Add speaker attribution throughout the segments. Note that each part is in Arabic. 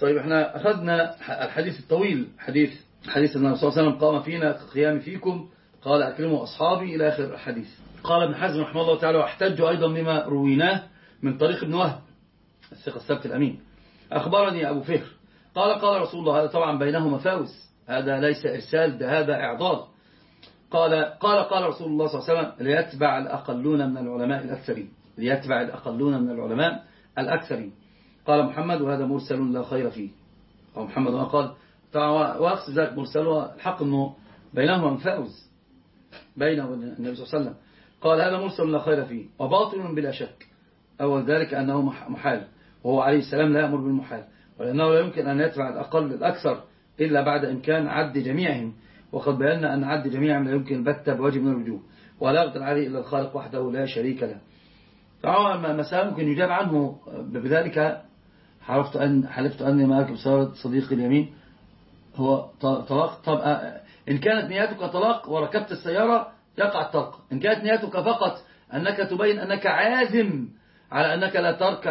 Speaker 1: طيب احنا أخذنا الحديث الطويل، حديث أن الرسول صلى الله عليه وسلم قام فينا كقيام فيكم، قال أكرموا أصحابي إلى آخر الحديث. قال ابن حزم رحمه الله تعالى: واحتج أيضا بما رويناه من طريق ابن وهب الثقة الثبت الأمين: أخبرني أبو فهر قال رسول الله. هذا طبعا بينهما فاوس، هذا ليس إرسال، ده هذا إعضاد. قال رسول الله صلى الله عليه وسلم: ليتبع الأقلون من العلماء الأكثرين، ليتبع الأقلون من العلماء الأكثرين. قال محمد: وهذا مرسل لا خير فيه. أو محمد قال وأقصد ذلك مرسل، الحق أنه بينهما فاوز بينه وبين النبي صلى الله عليه وسلم. قال: هذا مرسل لا خير فيه وباطل بلا شك. أول ذلك أنه محال، وهو عليه السلام لا يأمر بالمحال، ولأنه لا يمكن أن يتبع الأقل الأكثر إلا بعد إمكان عد جميعهم، وقد بينا أن عد جميعهم لا يمكن البتة بوجه من الوجوه، ولا يقدر عليه إلا الخالق وحده لا شريك له. فهو مسألة ممكن يجاب عنه بذلك: حلفت أني معك بصارة صديقي اليمين هو طلاق. طب إن كانت نياتك طلاق وركبت السيارة يقع الطلاق. إن كانت نياتك فقط أنك تبين أنك عازم على أنك لا ترك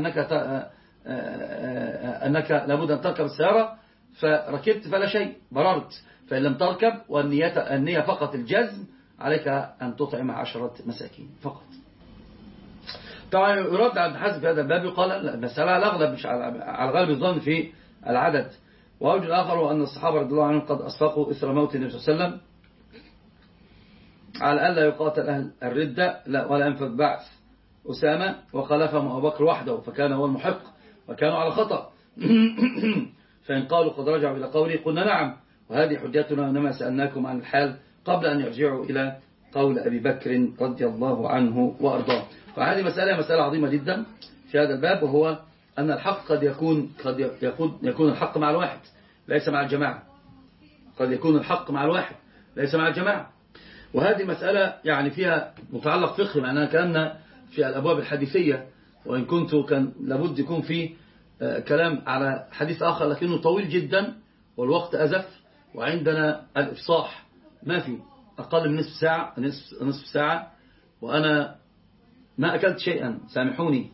Speaker 1: أنك لابد أن تركب السيارة فركبت فلا شيء، بررت. فإن لم تركب والنية فقط الجزم، عليك أن تطعم 10 مساكين فقط. طبعا يرد على ابن حزم في هذا الباب، يقال المسألة الأغلب مش على غالب الظن في العدد. ووجه الآخر هو أن الصحابة رضي الله عنهم قد أسبقوا إثر موت النبي صلى الله عليه وسلم على ألا يقاتل أهل الردة ولا ينفذ بعث أسامة، وخلفهم أبو بكر وحده فكان هو المحق وكانوا على خطأ. فإن قالوا قد رجعوا إلى قولي قلنا نعم، وهذه حجتنا، إنما سألناكم عن الحال قبل أن يرجعوا إلى قول أبي بكر رضي الله عنه وأرضاه. فهذه مسألة عظيمة جدا في هذا الباب، وهو أن الحق قد يكون الحق مع الواحد ليس مع الجماعة. قد يكون الحق مع الواحد ليس مع الجماعة. وهذه مسألة يعني فيها متعلق فقهي، معناها كأن في الأبواب الحديثية، وإن كان لابد يكون فيه كلام على حديث آخر لكنه طويل جدا والوقت أزف، وعندنا الإفصاح ما في أقل من نصف ساعة وأنا ما أكلت شيئا، سامحوني.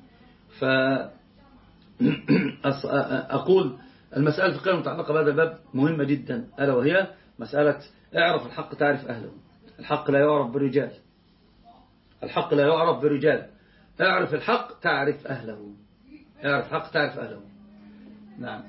Speaker 1: فأقول المسألة الفقهية المتعلقة بهذا الباب مهمة جدا، ألا وهي مسألة: اعرف الحق تعرف أهله. الحق لا يعرف بالرجال، الحق لا يعرف بالرجال. اعرف الحق تعرف أهله، اعرف الحق تعرف أهله. نعم.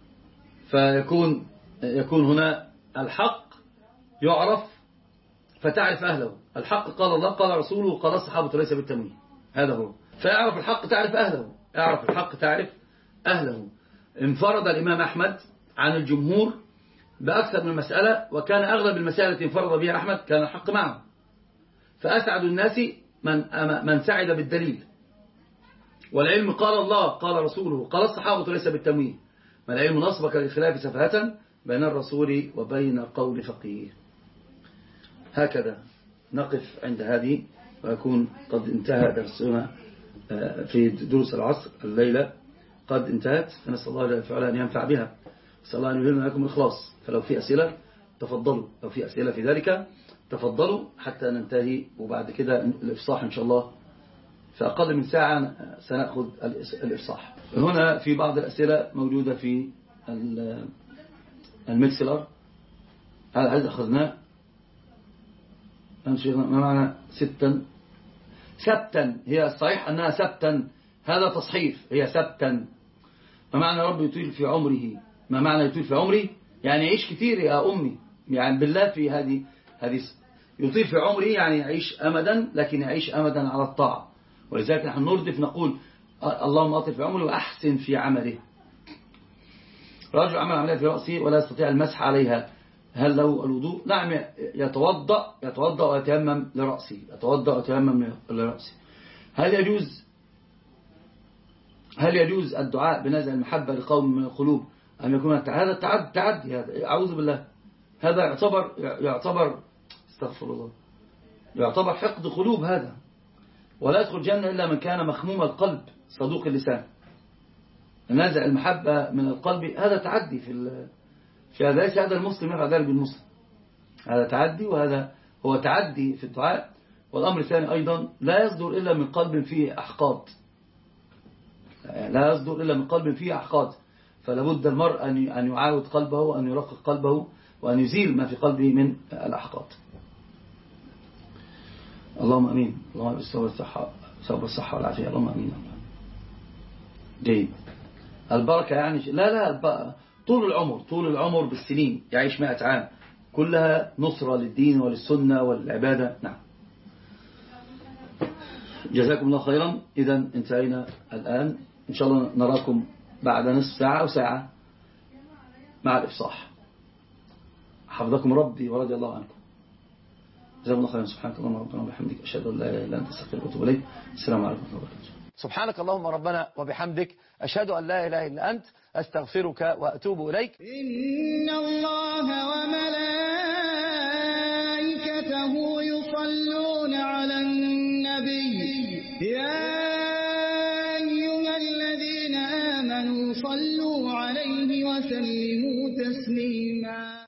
Speaker 1: يكون هنا الحق يعرف فتعرف أهله. الحق قال الله قال رسوله قال الصحابة ليس بالتمويه، هذا هو. فاعرف الحق تعرف أهله، اعرف الحق تعرف أهله. انفرد الإمام أحمد عن الجمهور بأكثر من مسألة، وكان أغلب المسائل التي انفرد بها أحمد كان الحق معه. فأسعد الناس من سعد بالدليل. والعلم قال الله قال رسوله قال الصحابة ليس بالتمويه. ما العلم نصبك للخلاف سفهة بين الرسول وبين قول فقيه. هكذا نقف عند هذه، ويكون قد انتهى درسنا في دروس العصر الليلة، قد انتهت. فنسأل الله جل وعلا أن ينفع بها، نسأل الله أن يلهمنا لكم الإخلاص. فلو في أسئلة تفضلوا، لو في أسئلة في ذلك تفضلوا حتى ننتهي، وبعد كده الإفصاح إن شاء الله في أقل من ساعة سنأخذ الإفصاح. هنا في بعض الأسئلة موجودة في المكسلر. هذا أخذناه. ما معنى سبتا؟ هي الصحيح أنها سبتا، هذا تصحيف، هي سبتا. ما معنى رب يطيل في عمره؟ ما معنى يطيل في عمري؟ يعني يعيش كثير يا أمي، يعني بالله في هذه يطيل في عمره يعني يعيش أمدا، لكن يعيش أمدا على الطاعة. ولذلك نحن نردف نقول اللهم أطل في عمره وأحسن في عمله. رجل عمل عملية في رأسه ولا يستطيع المسح عليها، هل له الوضوء؟ نعم، يتوضأ ويتيمم لرأسه، هل يجوز الدعاء بنزع المحبة لقوم من القلوب أن يكون هذا تعدي؟ هذا أعوذ بالله، هذا يعتبر استغفر الله، يعتبر حقد قلوب هذا. ولا يدخل الجنة إلا من كان مخموم القلب صدوق اللسان. نزع المحبة من القلب هذا تعدي في هذا، ليس هذا المسلم يفعل ذلك بالمسلم، هذا تعدي، وهذا هو تعدي في الدعاء. والأمر الثاني أيضا لا يصدر إلا من قلب فيه أحقاد، لا يصدر إلا من قلب فيه أحقاد. فلا بد المرء أن يعاود قلبه وأن يرقق قلبه وأن يزيل ما في قلبه من الأحقاد. اللهم أمين. اللهم بالصبر الصحة والعافية. اللهم أمين. جيد. البركة يعني لا طول العمر بالسنين، يعيش 100 عام كلها نصرة للدين وللسنة والعبادة. نعم. جزاكم الله خيرا. إذا انتهينا الآن، إن شاء الله نراكم بعد نصف ساعة أو ساعة مع الإفصاح. حفظكم ربي ورضي الله عنكم. جزاكم الله خيرا. سبحانك اللهم ربنا وبحمدك، أشهد أن لا إله إلا أنت، أستغفرك وأتوب إليك. السلام عليكم ورحمة الله وبركاته.
Speaker 2: سبحانك اللهم ربنا وبحمدك، أشهد أن لا إله إلا أنت، أستغفرك وأتوب إليك.
Speaker 3: إن الله وملائكته يصلون على النبي، يا أيها الذين آمنوا صلوا عليه وسلموا تسليما.